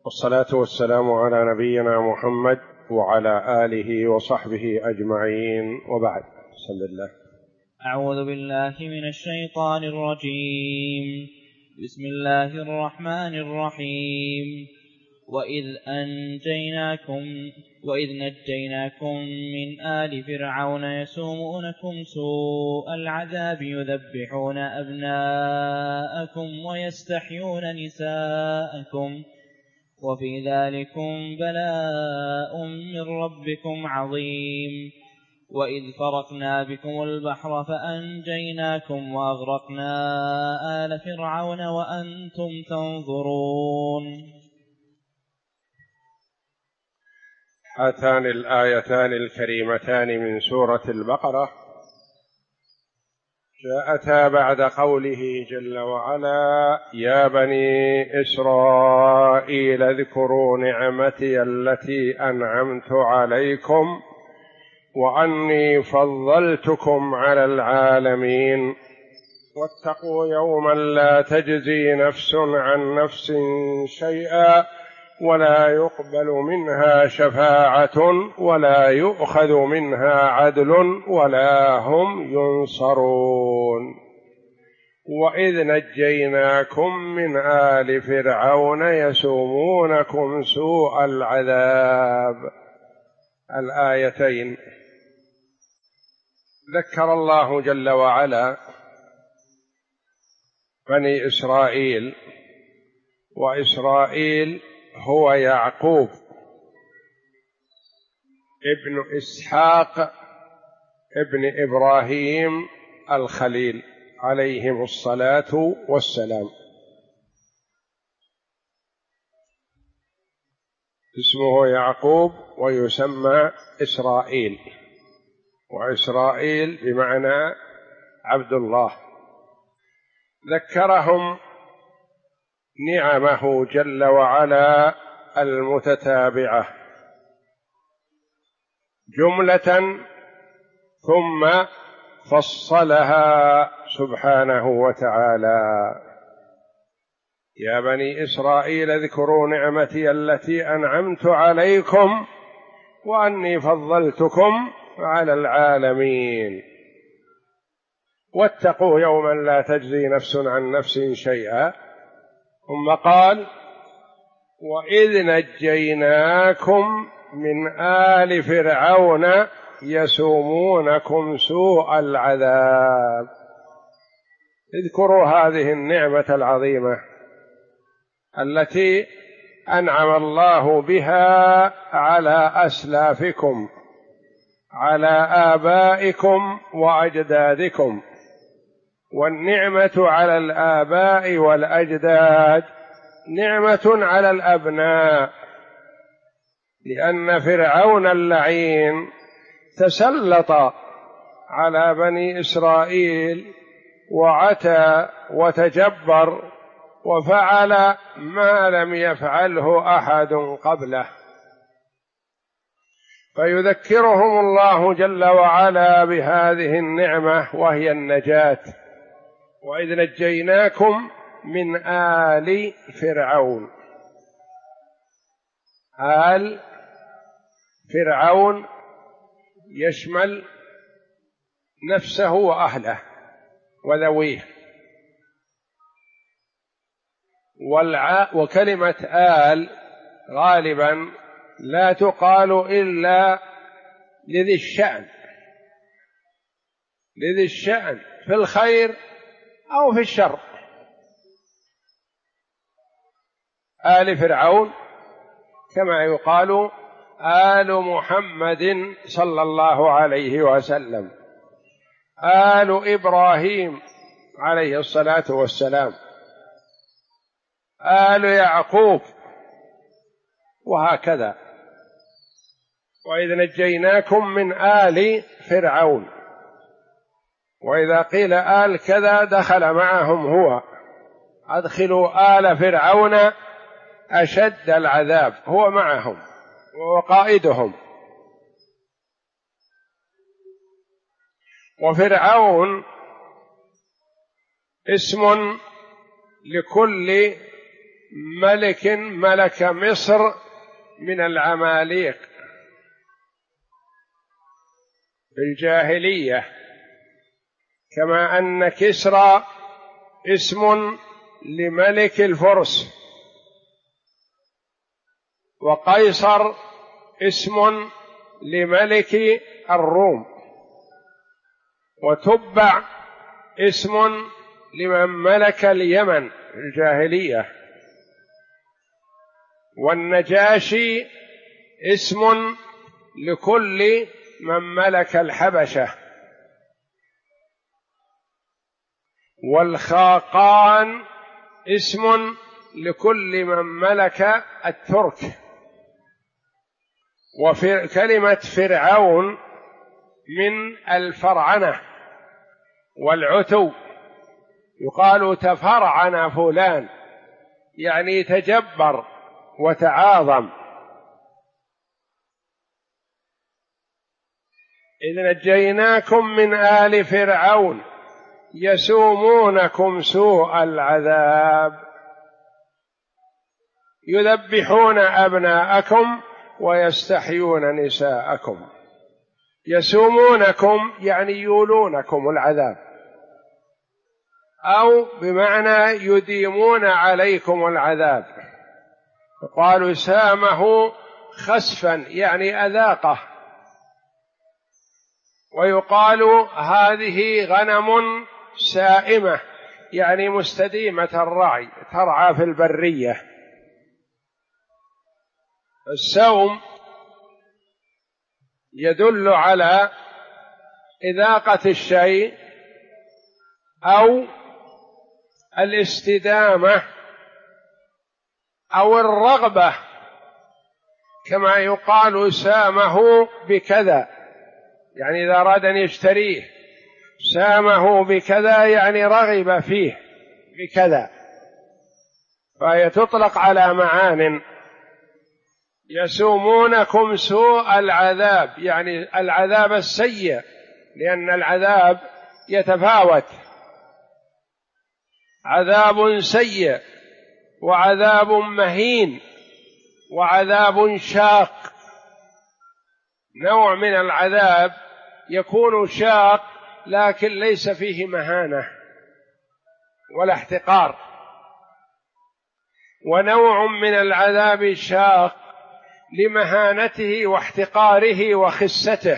والصلاة والسلام على نبينا محمد وعلى آله وصحبه أجمعين، وبعد. بسم الله. أعوذ بالله من الشيطان الرجيم. بسم الله الرحمن الرحيم. وإذ نجيناكم من آل فرعون يسومونكم سوء العذاب يذبحون أبناءكم ويستحيون نساءكم وفي ذلكم بلاء من ربكم عظيم. وإذ فرقنا بكم البحر فأنجيناكم وأغرقنا آل فرعون وأنتم تنظرون. هاتان الآيتان الكريمتان من سورة البقرة جاءتا بعد قوله جل وعلا: يا بني إسرائيل اذكروا نعمتي التي أنعمت عليكم وأني فضلتكم على العالمين واتقوا يوما لا تجزي نفس عن نفس شيئا ولا يقبل منها شفاعة ولا يؤخذ منها عدل ولا هم ينصرون. وإذ نجيناكم من آل فرعون يسومونكم سوء العذاب. الآيتين ذكر الله جل وعلا بني إسرائيل، وإسرائيل هو يعقوب ابن إسحاق ابن إبراهيم الخليل عليهم الصلاة والسلام. اسمه يعقوب ويسمى إسرائيل، وإسرائيل بمعنى عبد الله. ذكرهم نعمه جل وعلا المتتابعة جملة ثم فصلها سبحانه وتعالى: يا بني إسرائيل اذكروا نعمتي التي أنعمت عليكم وأني فضلتكم على العالمين واتقوا يوما لا تجزي نفس عن نفس شيئا. ثم قال: وإذ نجيناكم من آل فرعون يسومونكم سوء العذاب. اذكروا هذه النعمة العظيمة التي أنعم الله بها على أسلافكم، على آبائكم وأجدادكم. والنعمة على الآباء والأجداد نعمة على الأبناء، لأن فرعون اللعين تسلط على بني إسرائيل وعتى وتجبر وفعل ما لم يفعله أحد قبله، فيذكرهم الله جل وعلا بهذه النعمة وهي النجاة. وإذ نجيناكم من آل فرعون. آل فرعون يشمل نفسه وأهله وذويه، وكلمة آل غالبا لا تقال إلا لذي الشأن، لذي الشأن في الخير أو في الشر. آل فرعون كما يقال آل محمد صلى الله عليه وسلم، آل إبراهيم عليه الصلاة والسلام، آل يعقوب، وهكذا. وإذ نجيناكم من آل فرعون، وإذا قيل آل كذا دخل معهم هو. أدخلوا آل فرعون أشد العذاب، هو معهم وهو قائدهم. وفرعون اسم لكل ملك ملك مصر من العماليق في الجاهلية، كما أن كسرى اسم لملك الفرس، وقيصر اسم لملك الروم، وتبع اسم لمن ملك اليمن في الجاهلية، والنجاشي اسم لكل من ملك الحبشة، والخاقان اسم لكل من ملك الترك. وكلمة فرعون من الفرعنة والعتو، يقال تفرعن فلان، يعني تجبر وتعاظم. إذ نجيناكم من آل فرعون يسومونكم سوء العذاب يذبحون أبناءكم ويستحيون نساءكم. يسومونكم يعني يولونكم العذاب، أو بمعنى يديمون عليكم العذاب. قالوا سامه خسفا يعني أذاقه. ويقال هذه غنم سائمة يعني مستديمة الرعي، ترعى في البرية. السوم يدل على إذاقة الشيء أو الاستدامة أو الرغبة، كما يقال سامه بكذا يعني إذا أراد أن يشتريه، سامه بكذا يعني رغب فيه بكذا، فهي تطلق على معان. يسومونكم سوء العذاب يعني العذاب السيء، لأن العذاب يتفاوت، عذاب سيء وعذاب مهين وعذاب شاق. نوع من العذاب يكون شاق لكن ليس فيه مهانة ولا احتقار، ونوع من العذاب شاق لمهانته واحتقاره وخسته،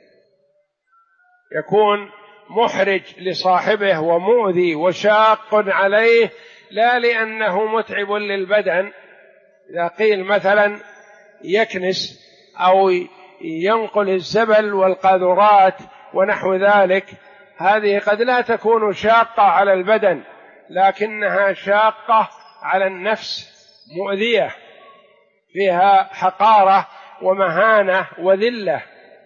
يكون محرج لصاحبه ومؤذي وشاق عليه، لا لأنه متعب للبدن. إذا قيل مثلا يكنس أو ينقل الزبل والقاذورات ونحو ذلك، هذه قد لا تكون شاقة على البدن، لكنها شاقة على النفس، مؤذية، فيها حقارة ومهانة وذلة.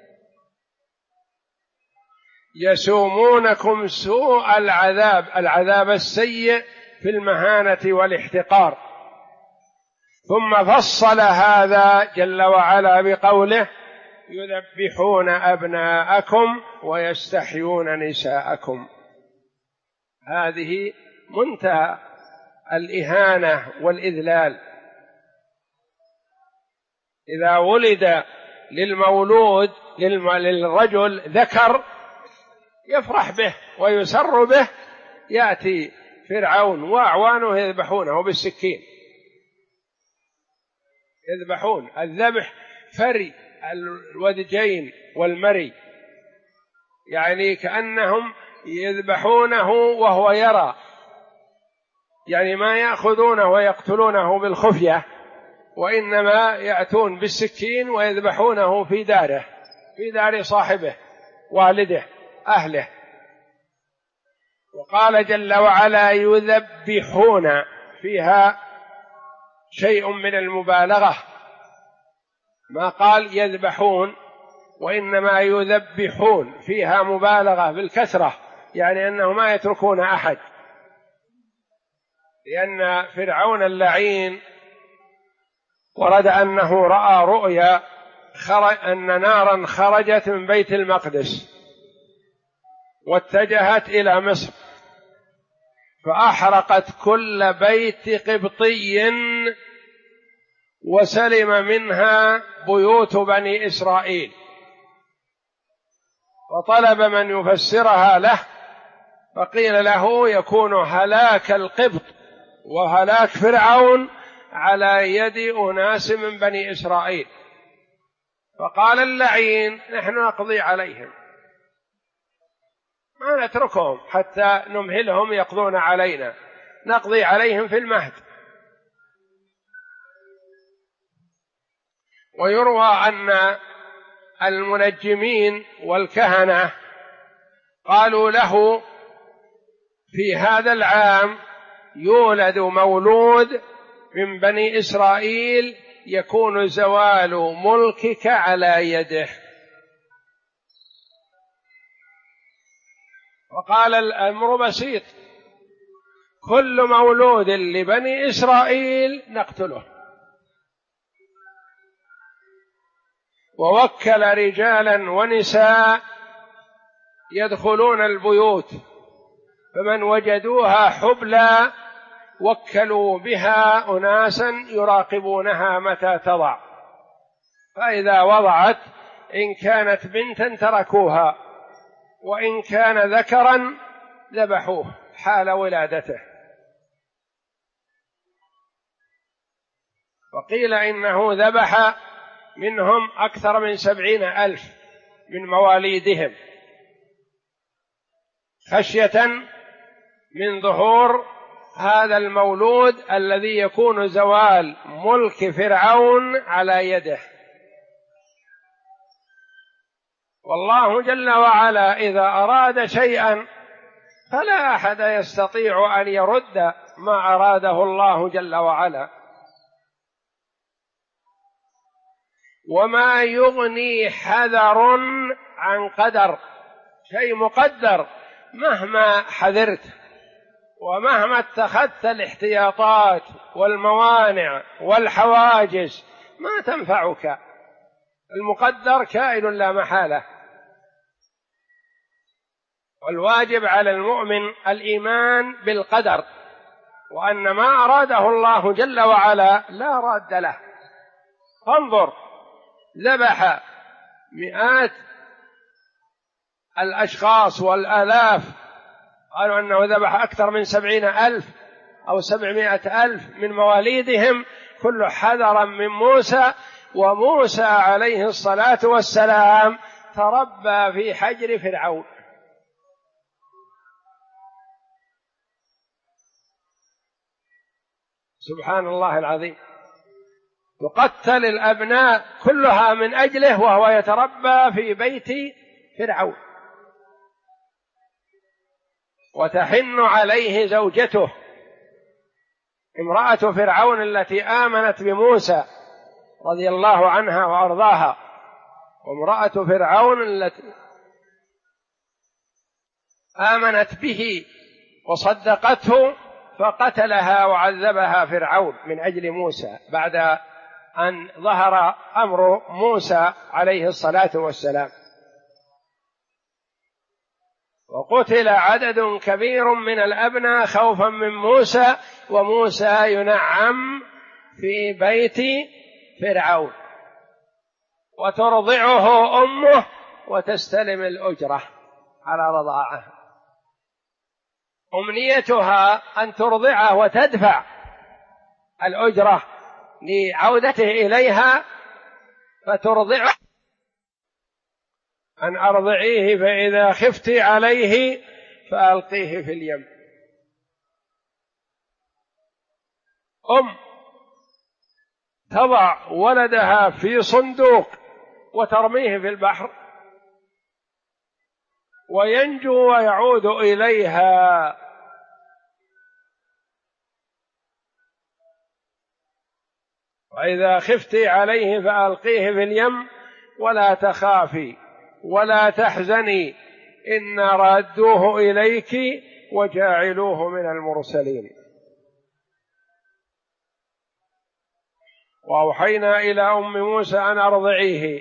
يسومونكم سوء العذاب، العذاب السيء في المهانة والاحتقار. ثم فصل هذا جل وعلا بقوله يذبحون أبناءكم ويستحيون نساءكم. هذه منتهى الإهانة والإذلال. إذا ولد للمولود للرجل ذكر يفرح به ويسر به، يأتي فرعون وأعوانه يذبحونه بالسكين، يذبحون. الذبح فري الودجين والمري، يعني كأنهم يذبحونه وهو يرى، يعني ما يأخذونه ويقتلونه بالخفية، وإنما يأتون بالسكين ويذبحونه في داره، في دار صاحبه والده أهله. وقال جل وعلا يذبحون، فيها شيء من المبالغة، ما قال يذبحون وإنما يذبحون، فيها مبالغة بالكثرة، يعني أنه ما يتركون أحد. لأن فرعون اللعين ورد أنه رأى رؤيا أن نارا خرجت من بيت المقدس واتجهت إلى مصر، فأحرقت كل بيت قبطي وسلم منها بيوت بني إسرائيل. وطلب من يفسرها له، فقيل له يكون هلاك القبط وهلاك فرعون على يد أناس من بني إسرائيل. فقال اللعين نحن نقضي عليهم، ما نتركهم حتى نمهلهم يقضون علينا، نقضي عليهم في المهد. ويروى أن المنجمين والكهنة قالوا له في هذا العام يولد مولود من بني إسرائيل يكون زوال ملكك على يده. وقال الأمر بسيط، كل مولود لبني إسرائيل نقتله. ووكل رجالا ونساء يدخلون البيوت، فمن وجدوها حبلى وكلوا بها أناسا يراقبونها متى تضع، فإذا وضعت إن كانت بنتا تركوها، وإن كان ذكرا ذبحوه حال ولادته. وقيل إنه ذبح منهم أكثر من 70,000 من مواليدهم، خشية من ظهور هذا المولود الذي يكون زوال ملك فرعون على يده. والله جل وعلا إذا أراد شيئا فلا أحد يستطيع أن يرد ما أراده الله جل وعلا. وما يغني حذر عن قدر، شيء مقدر مهما حذرت ومهما اتخذت الاحتياطات والموانع والحواجز ما تنفعك، المقدر كائن لا محالة. والواجب على المؤمن الإيمان بالقدر، وأن ما أراده الله جل وعلا لا راد له. فانظر، ذبح مئات الأشخاص والآلاف، قالوا أنه ذبح أكثر من 70,000 أو 700,000 من مواليدهم، كل حذرا من موسى. وموسى عليه الصلاة والسلام تربى في حجر فرعون. سبحان الله العظيم، تقتل الأبناء كلها من أجله وهو يتربى في بيت فرعون. وتحن عليه زوجته امرأة فرعون التي آمنت بموسى رضي الله عنها وأرضاها، وامرأة فرعون التي آمنت به وصدقته، فقتلها وعذبها فرعون من أجل موسى بعد أن ظهر أمر موسى عليه الصلاة والسلام. وقتل عدد كبير من الأبناء خوفا من موسى، وموسى ينعم في بيت فرعون، وترضعه أمه وتستلم الأجرة على رضاعه. أمنيتها أن ترضعه وتدفع الأجرة لعودته إليها، فترضعه أن أرضعيه فإذا خفت عليه فألقيه في اليم. تضع ولدها في صندوق وترميه في البحر وينجو ويعود إليها. وإذا خفت عليه فألقيه في اليم ولا تخافي ولا تحزني إن رادوه إليك وجاعلوه من المرسلين. وأوحينا إلى أم موسى أن أرضعيه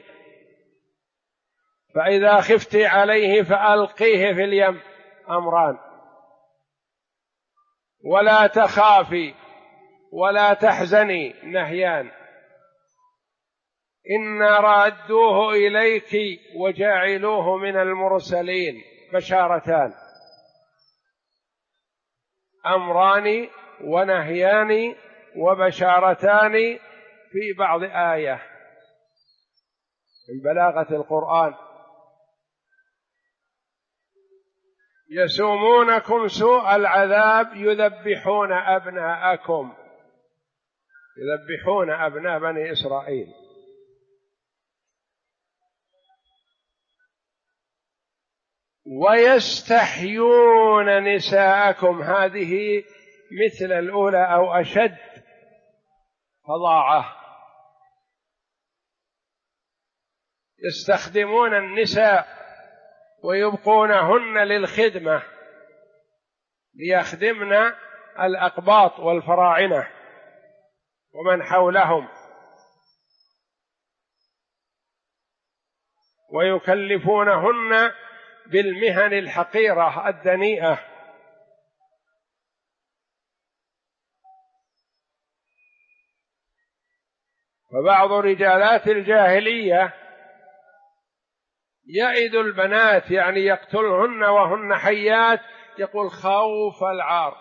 فإذا خفت عليه فألقيه في اليم. أمران: ولا تخافي ولا تحزني نهيان، إنا رادوه إليك وجاعلوه من المرسلين بشارتان، أمران ونهيان وبشارتان في بعض آية من بلاغة القرآن. يسومونكم سوء العذاب يذبحون أبناءكم، يذبحون أبناء بني إسرائيل، ويستحيون نساءكم، هذه مثل الأولى أو أشد فظاعة. يستخدمون النساء ويبقونهن للخدمة ليخدمن الأقباط والفراعنة ومن حولهم، ويكلفونهن بالمهن الحقيرة الدنيئة. فبعض رجالات الجاهلية يئد البنات، يعني يقتلهن وهن حيات، يقول خوف العار،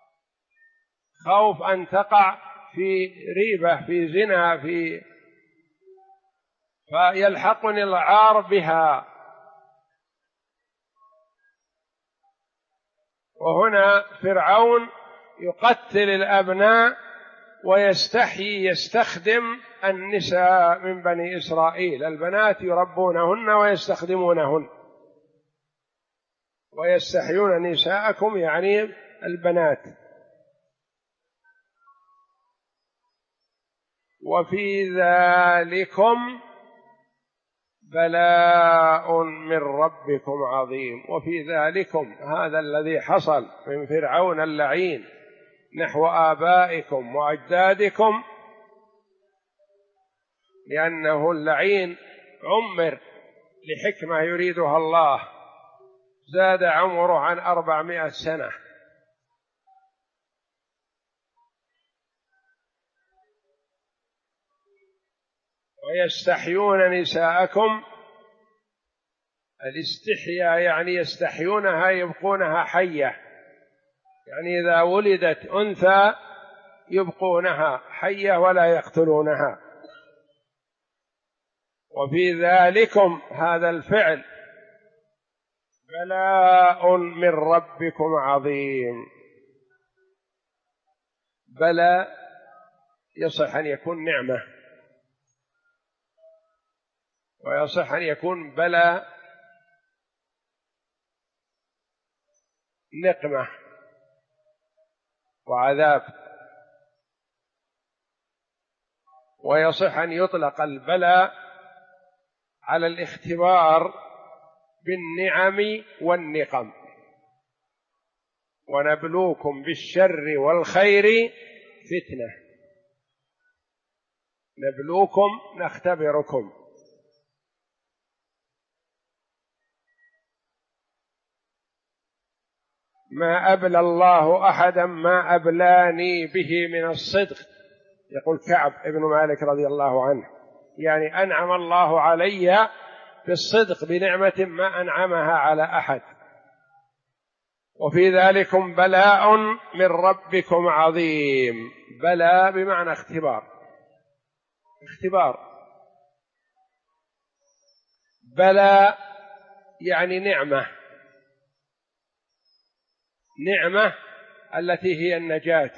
خوف أن تقع في ريبة، في زنا، فيلحقني العار بها. وهنا فرعون يقتل الأبناء ويستحيي يستخدم النساء من بني إسرائيل، البنات يربونهن ويستخدمونهن. ويستحيون نساءكم يعني البنات. وفي ذلكم بلاء من ربكم عظيم. وفي ذلكم، هذا الذي حصل من فرعون اللعين نحو آبائكم وأجدادكم، لأنه اللعين عمر لحكمة يريدها الله، زاد عمره عن 400 سنة. ويستحيون نساءكم، الاستحياء يعني يستحيونها، يبقونها حية، يعني إذا ولدت أنثى يبقونها حية ولا يقتلونها. وفي ذلكم، هذا الفعل، بلاء من ربكم عظيم. بلاء يصح أن يكون نعمة، ويصح أن يكون بلاء نقمة وعذاب، ويصح أن يطلق البلاء على الاختبار بالنعم والنقم. ونبلوكم بالشر والخير فتنة، نبلوكم نختبركم. ما أبلى الله أحدا ما أبلاني به من الصدق، يقول كعب ابن مالك رضي الله عنه، يعني أنعم الله علي بالصدق بنعمة ما أنعمها على أحد. وفي ذلكم بلاء من ربكم عظيم. بلاء بمعنى اختبار، اختبار. بلاء يعني نعمة، نعمة التي هي النجاة.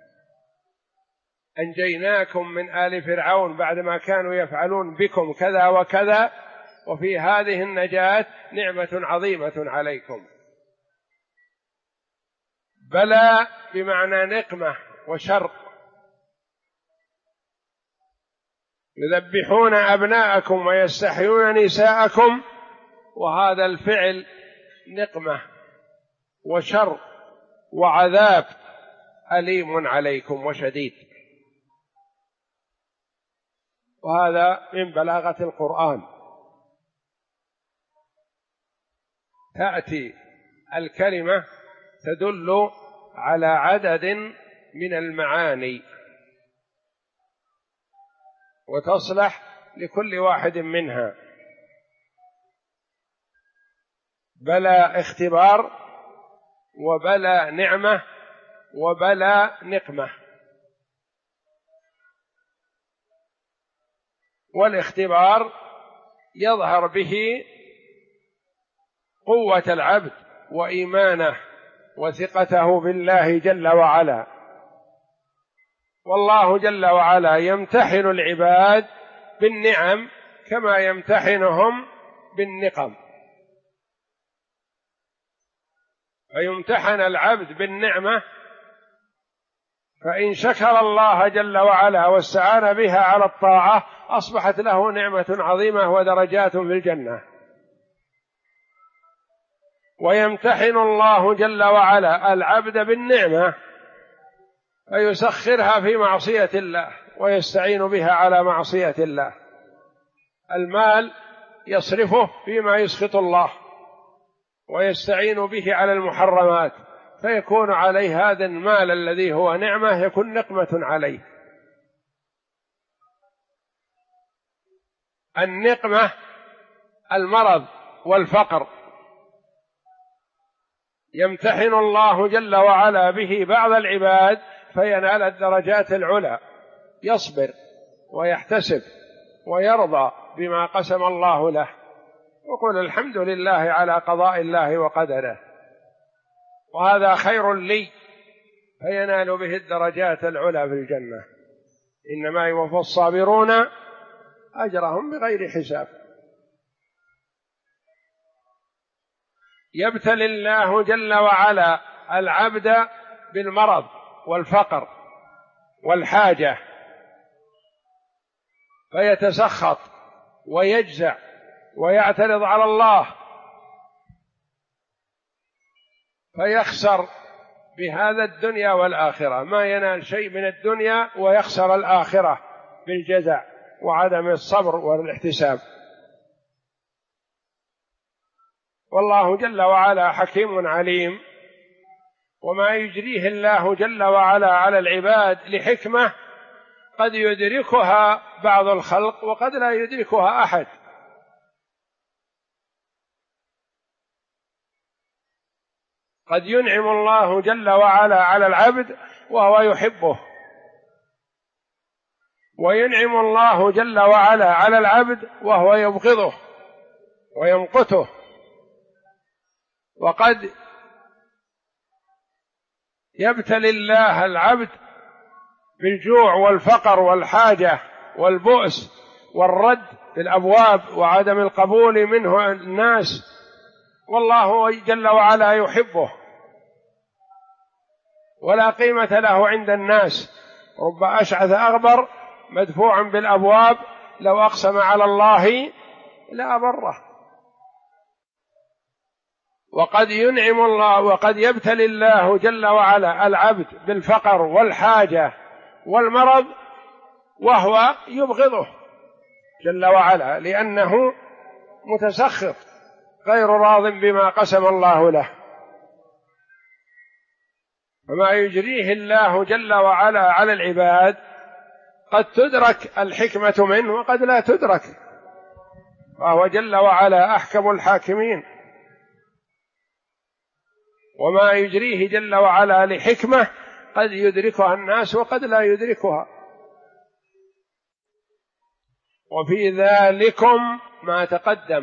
أنجيناكم من آل فرعون بعدما كانوا يفعلون بكم كذا وكذا، وفي هذه النجاة نعمة عظيمة عليكم. بلاء بمعنى نقمة وشر. يذبحون أبناءكم ويستحيون نساءكم، وهذا الفعل نقمة وشر وعذاب أليم عليكم وشديد. وهذا من بلاغة القرآن. تأتي الكلمة تدل على عدد من المعاني وتصلح لكل واحد منها. بلى اختبار، وبلى نعمة، وبلى نقمة. والاختبار يظهر به قوة العبد وإيمانه وثقته بالله جل وعلا. والله جل وعلا يمتحن العباد بالنعم كما يمتحنهم بالنقم. فيمتحن العبد بالنعمة، فإن شكر الله جل وعلا واستعان بها على الطاعة أصبحت له نعمة عظيمة ودرجات في الجنة. ويمتحن الله جل وعلا العبد بالنعمة فيسخرها في معصية الله ويستعين بها على معصية الله. المال يصرفه فيما يسخط الله ويستعين به على المحرمات، فيكون عليه هذا المال الذي هو نعمة يكون نقمة عليه. النقمة المرض والفقر، يمتحن الله جل وعلا به بعض العباد فينال الدرجات العلى، يصبر ويحتسب ويرضى بما قسم الله له، وقل الحمد لله على قضاء الله وقدره، وهذا خير لي، فينال به الدرجات العلى في الجنة. إنما يوفى الصابرون أجرهم بغير حساب. يبتلي الله جل وعلا العبد بالمرض والفقر والحاجة، فيتسخط ويجزع ويعترض على الله، فيخسر بهذا الدنيا والآخرة، ما ينال شيء من الدنيا ويخسر الآخرة بالجزع وعدم الصبر والاحتساب. والله جل وعلا حكيم عليم، وما يجريه الله جل وعلا على العباد لحكمة قد يدركها بعض الخلق وقد لا يدركها أحد. قد ينعم الله جل وعلا على العبد وهو يحبه، وينعم الله جل وعلا على العبد وهو يبغضه ويمقته. وقد يبتلي الله العبد بالجوع والفقر والحاجة والبؤس والرد في الأبواب وعدم القبول منه الناس، والله جل وعلا يحبه ولا قيمة له عند الناس. رب أشعث أغبر مدفوع بالأبواب لو أقسم على الله لأبره. وقد ينعم الله وقد يبتلي الله جل وعلا العبد بالفقر والحاجة والمرض وهو يبغضه جل وعلا، لأنه متسخط غير راض بما قسم الله له. فما يجريه الله جل وعلا على العباد قد تدرك الحكمة منه وقد لا تدرك، وهو جل وعلا أحكم الحاكمين. وما يجريه جل وعلا لحكمة قد يدركها الناس وقد لا يدركها. وفي ذلكم ما تقدم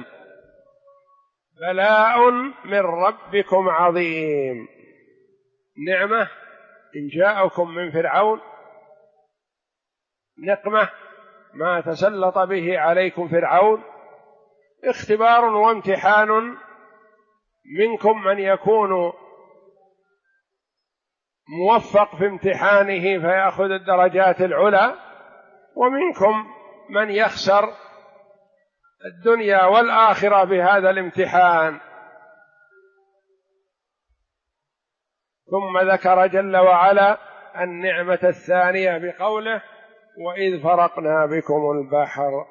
بلاء من ربكم عظيم. نعمة إن جاءكم من فرعون، نقمة ما تسلط به عليكم فرعون، اختبار وامتحان منكم من يكون موفق في امتحانه فيأخذ الدرجات العلى، ومنكم من يخسر الدنيا والآخرة بهذا الامتحان. ثم ذكر جل وعلا النعمة الثانية بقوله: وإذ فرقنا بكم البحر